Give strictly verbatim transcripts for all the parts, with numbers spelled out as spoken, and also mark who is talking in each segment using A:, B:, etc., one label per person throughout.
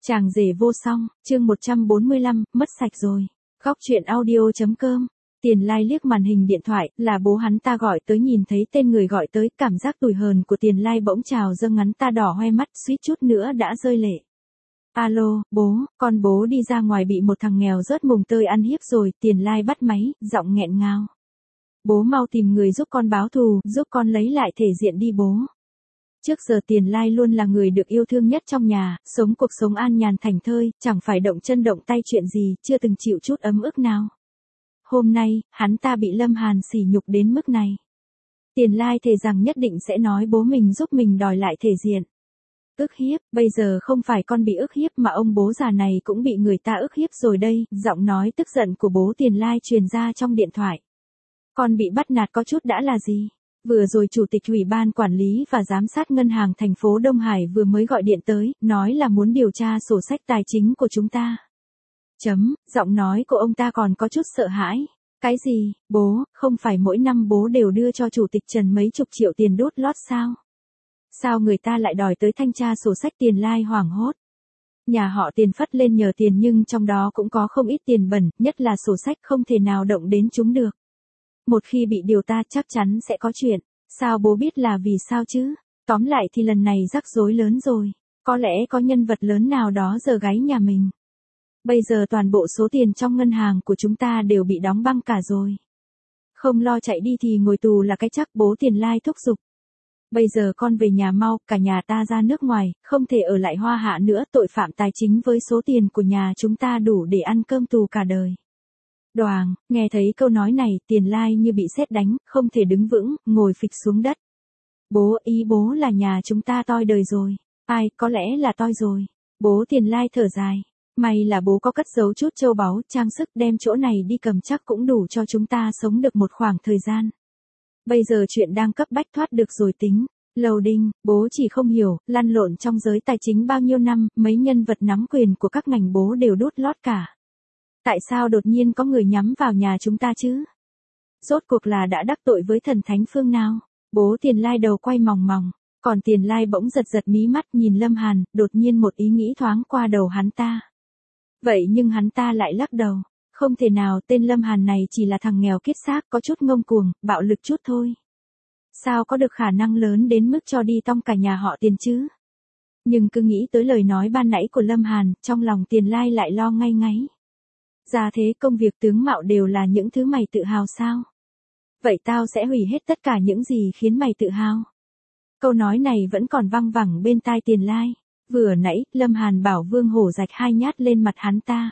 A: Chàng rể vô song, chương một trăm bốn mươi lăm, mất sạch rồi. Góc truyện audio.com. Tiền Lai liếc màn hình điện thoại, là bố hắn ta gọi tới, nhìn thấy tên người gọi tới, cảm giác tủi hờn của Tiền Lai bỗng trào dâng, ngắn ta đỏ hoe mắt, suýt chút nữa đã rơi lệ. Alo, bố, con bố đi ra ngoài bị một thằng nghèo rớt mùng tơi ăn hiếp rồi. Tiền Lai bắt máy, giọng nghẹn ngào. Bố mau tìm người giúp con báo thù, giúp con lấy lại thể diện đi bố. Trước giờ Tiền Lai luôn là người được yêu thương nhất trong nhà, sống cuộc sống an nhàn thảnh thơi, chẳng phải động chân động tay chuyện gì, chưa từng chịu chút ấm ức nào. Hôm nay, hắn ta bị Lâm Hàn sỉ nhục đến mức này. Tiền Lai thề rằng nhất định sẽ nói bố mình giúp mình đòi lại thể diện. Ức hiếp, bây giờ không phải con bị ức hiếp mà ông bố già này cũng bị người ta ức hiếp rồi đây. Giọng nói tức giận của bố Tiền Lai truyền ra trong điện thoại. Con bị bắt nạt có chút đã là gì? Vừa rồi Chủ tịch Ủy ban Quản lý và Giám sát Ngân hàng thành phố Đông Hải vừa mới gọi điện tới, nói là muốn điều tra sổ sách tài chính của chúng ta. Chấm, giọng nói của ông ta còn có chút sợ hãi. Cái gì, bố, không phải mỗi năm bố đều đưa cho Chủ tịch Trần mấy chục triệu tiền đút lót sao? Sao người ta lại đòi tới thanh tra sổ sách? Tiền Lai hoảng hốt. Nhà họ Tiền phất lên nhờ tiền nhưng trong đó cũng có không ít tiền bẩn, nhất là sổ sách không thể nào động đến chúng được. Một khi bị điều ta chắc chắn sẽ có chuyện. Sao bố biết là vì sao chứ? Tóm lại thì lần này rắc rối lớn rồi. Có lẽ có nhân vật lớn nào đó giở gáy nhà mình. Bây giờ toàn bộ số tiền trong ngân hàng của chúng ta đều bị đóng băng cả rồi. Không lo chạy đi thì ngồi tù là cái chắc, bố Tiền Lai thúc giục. Bây giờ con về nhà mau, cả nhà ta ra nước ngoài, không thể ở lại Hoa Hạ nữa, tội phạm tài chính với số tiền của nhà chúng ta đủ để ăn cơm tù cả đời. Đoàng, nghe thấy câu nói này, Tiền Lai như bị sét đánh, không thể đứng vững, ngồi phịch xuống đất. Bố, ý bố là nhà chúng ta toi đời rồi. Ai, có lẽ là toi rồi. Bố Tiền Lai thở dài. May là bố có cất giấu chút châu báu, trang sức, đem chỗ này đi cầm chắc cũng đủ cho chúng ta sống được một khoảng thời gian. Bây giờ chuyện đang cấp bách, thoát được rồi tính. Lầu Đinh, bố chỉ không hiểu, lăn lộn trong giới tài chính bao nhiêu năm, mấy nhân vật nắm quyền của các ngành bố đều đút lót cả. Tại sao đột nhiên có người nhắm vào nhà chúng ta chứ? Rốt cuộc là đã đắc tội với thần thánh phương nào? Bố Tiền Lai đầu quay mòng mòng, còn Tiền Lai bỗng giật giật mí mắt nhìn Lâm Hàn, đột nhiên một ý nghĩ thoáng qua đầu hắn ta. Vậy nhưng hắn ta lại lắc đầu, không thể nào, tên Lâm Hàn này chỉ là thằng nghèo kiết xác, có chút ngông cuồng, bạo lực chút thôi. Sao có được khả năng lớn đến mức cho đi tong cả nhà họ Tiền chứ? Nhưng cứ nghĩ tới lời nói ban nãy của Lâm Hàn, trong lòng Tiền Lai lại lo ngay ngáy. Ra thế, công việc tướng mạo đều là những thứ mày tự hào sao? Vậy tao sẽ hủy hết tất cả những gì khiến mày tự hào. Câu nói này vẫn còn văng vẳng bên tai Tiền Lai. Vừa nãy, Lâm Hàn bảo Vương Hổ rạch hai nhát lên mặt hắn ta.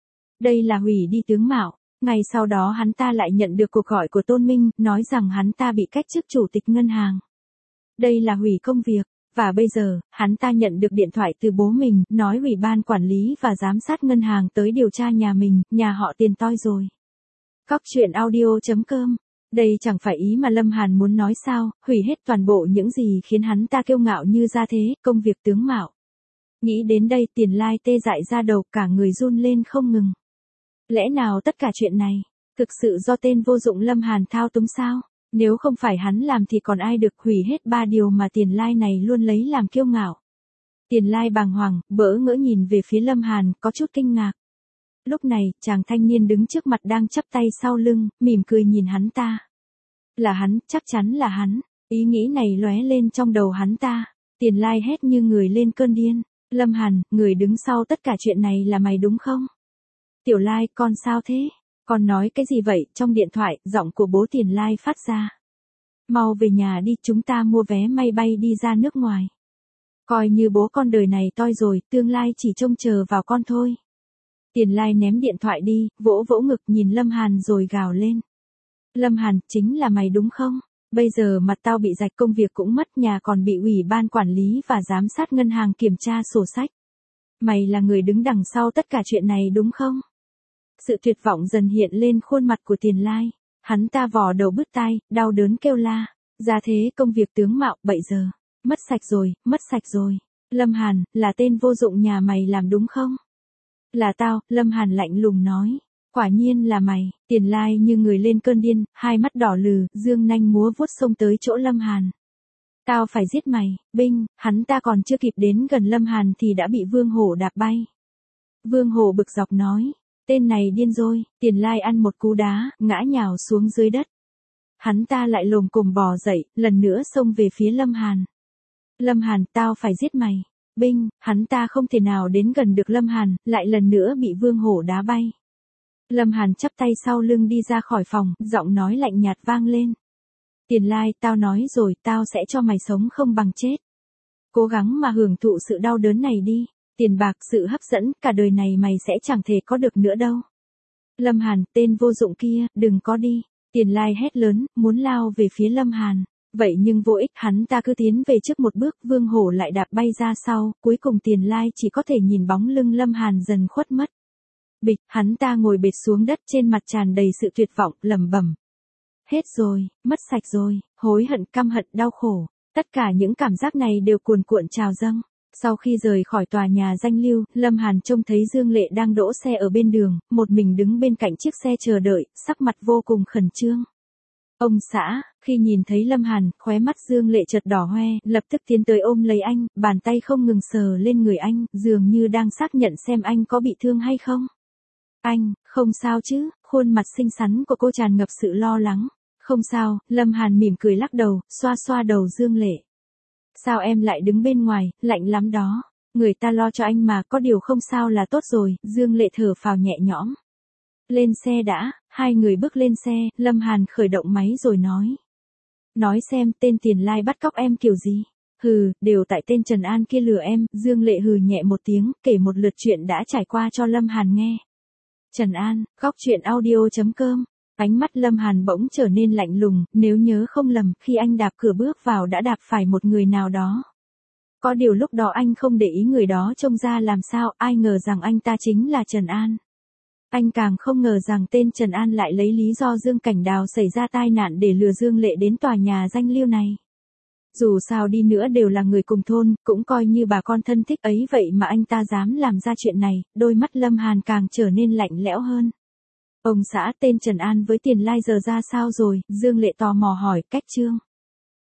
A: Đây là hủy đi tướng mạo. Ngày sau đó hắn ta lại nhận được cuộc gọi của Tôn Minh, nói rằng hắn ta bị cách chức chủ tịch ngân hàng. Đây là hủy công việc. Và bây giờ, hắn ta nhận được điện thoại từ bố mình, nói Ủy ban Quản lý và Giám sát Ngân hàng tới điều tra nhà mình, nhà họ Tiền toi rồi. Góc truyện audio.com. Đây chẳng phải ý mà Lâm Hàn muốn nói sao, hủy hết toàn bộ những gì khiến hắn ta kiêu ngạo như ra thế, công việc tướng mạo. Nghĩ đến đây, Tiền Lai tê dại ra đầu, cả người run lên không ngừng. Lẽ nào tất cả chuyện này, thực sự do tên vô dụng Lâm Hàn thao túng sao? Nếu không phải hắn làm thì còn ai được? Hủy hết ba điều mà Tiền Lai này luôn lấy làm kiêu ngạo. Tiền Lai bàng hoàng, bỡ ngỡ nhìn về phía Lâm Hàn, có chút kinh ngạc. Lúc này, chàng thanh niên đứng trước mặt đang chắp tay sau lưng, mỉm cười nhìn hắn ta. Là hắn, chắc chắn là hắn. Ý nghĩ này lóe lên trong đầu hắn ta. Tiền Lai hét như người lên cơn điên. Lâm Hàn, người đứng sau tất cả chuyện này là mày đúng không? Tiểu Lai, con sao thế? Con nói cái gì vậy? Trong điện thoại, giọng của bố Tiền Lai phát ra. Mau về nhà đi, chúng ta mua vé máy bay đi ra nước ngoài. Coi như bố con đời này toi rồi, tương lai chỉ trông chờ vào con thôi. Tiền Lai ném điện thoại đi, vỗ vỗ ngực nhìn Lâm Hàn rồi gào lên. Lâm Hàn, chính là mày đúng không? Bây giờ mặt tao bị rạch, công việc cũng mất, nhà còn bị Ủy ban Quản lý và Giám sát Ngân hàng kiểm tra sổ sách. Mày là người đứng đằng sau tất cả chuyện này đúng không? Sự tuyệt vọng dần hiện lên khuôn mặt của Tiền Lai. Hắn ta vò đầu bứt tai, đau đớn kêu la. Ra thế, công việc tướng mạo, bậy giờ. Mất sạch rồi, mất sạch rồi. Lâm Hàn, là tên vô dụng nhà mày làm đúng không? Là tao, Lâm Hàn lạnh lùng nói. Quả nhiên là mày. Tiền Lai như người lên cơn điên, hai mắt đỏ lừ, dương nanh múa vuốt xông tới chỗ Lâm Hàn. Tao phải giết mày, Binh, hắn ta còn chưa kịp đến gần Lâm Hàn thì đã bị Vương Hổ đạp bay. Vương Hổ bực dọc nói, tên này điên rồi, Tiền Lai ăn một cú đá, ngã nhào xuống dưới đất. Hắn ta lại lồm cồm bò dậy, lần nữa xông về phía Lâm Hàn. Lâm Hàn, tao phải giết mày. Binh, hắn ta không thể nào đến gần được Lâm Hàn, lại lần nữa bị Vương Hổ đá bay. Lâm Hàn chắp tay sau lưng đi ra khỏi phòng, giọng nói lạnh nhạt vang lên. Tiền Lai, tao nói rồi, tao sẽ cho mày sống không bằng chết. Cố gắng mà hưởng thụ sự đau đớn này đi. Tiền bạc, sự hấp dẫn, cả đời này mày sẽ chẳng thể có được nữa đâu. Lâm Hàn, tên vô dụng kia, đừng có đi. Tiền Lai hét lớn, muốn lao về phía Lâm Hàn. Vậy nhưng vô ích, hắn ta cứ tiến về trước một bước, Vương Hổ lại đạp bay ra sau, cuối cùng Tiền Lai chỉ có thể nhìn bóng lưng Lâm Hàn dần khuất mất. Bịch, hắn ta ngồi bệt xuống đất, trên mặt tràn đầy sự tuyệt vọng, lẩm bẩm. Hết rồi, mất sạch rồi, hối hận, căm hận, đau khổ. Tất cả những cảm giác này đều cuồn cuộn trào dâng. Sau khi rời khỏi tòa nhà danh lưu, Lâm Hàn trông thấy Dương Lệ đang đỗ xe ở bên đường, một mình đứng bên cạnh chiếc xe chờ đợi, sắc mặt vô cùng khẩn trương. Ông xã, khi nhìn thấy Lâm Hàn, khóe mắt Dương Lệ chợt đỏ hoe, lập tức tiến tới ôm lấy anh, bàn tay không ngừng sờ lên người anh, dường như đang xác nhận xem anh có bị thương hay không. Anh, không sao chứ, khuôn mặt xinh xắn của cô tràn ngập sự lo lắng. Không sao, Lâm Hàn mỉm cười lắc đầu, xoa xoa đầu Dương Lệ. Sao em lại đứng bên ngoài, lạnh lắm đó. Người ta lo cho anh mà, có điều không sao là tốt rồi, Dương Lệ thở phào nhẹ nhõm. Lên xe đã, hai người bước lên xe, Lâm Hàn khởi động máy rồi nói. Nói xem, tên Tiền Lai bắt cóc em kiểu gì? Hừ, đều tại tên Trần An kia lừa em, Dương Lệ hừ nhẹ một tiếng, kể một lượt chuyện đã trải qua cho Lâm Hàn nghe. Trần An, góc truyện audio chấm com. Ánh mắt Lâm Hàn bỗng trở nên lạnh lùng, nếu nhớ không lầm, khi anh đạp cửa bước vào đã đạp phải một người nào đó. Có điều lúc đó anh không để ý người đó trông ra làm sao, ai ngờ rằng anh ta chính là Trần An. Anh càng không ngờ rằng tên Trần An lại lấy lý do Dương Cảnh Đào xảy ra tai nạn để lừa Dương Lệ đến tòa nhà danh lưu này. Dù sao đi nữa đều là người cùng thôn, cũng coi như bà con thân thích ấy, vậy mà anh ta dám làm ra chuyện này, đôi mắt Lâm Hàn càng trở nên lạnh lẽo hơn. Ông xã, tên Trần An với Tiền Lai giờ ra sao rồi? Dương Lệ tò mò hỏi. Cách Trương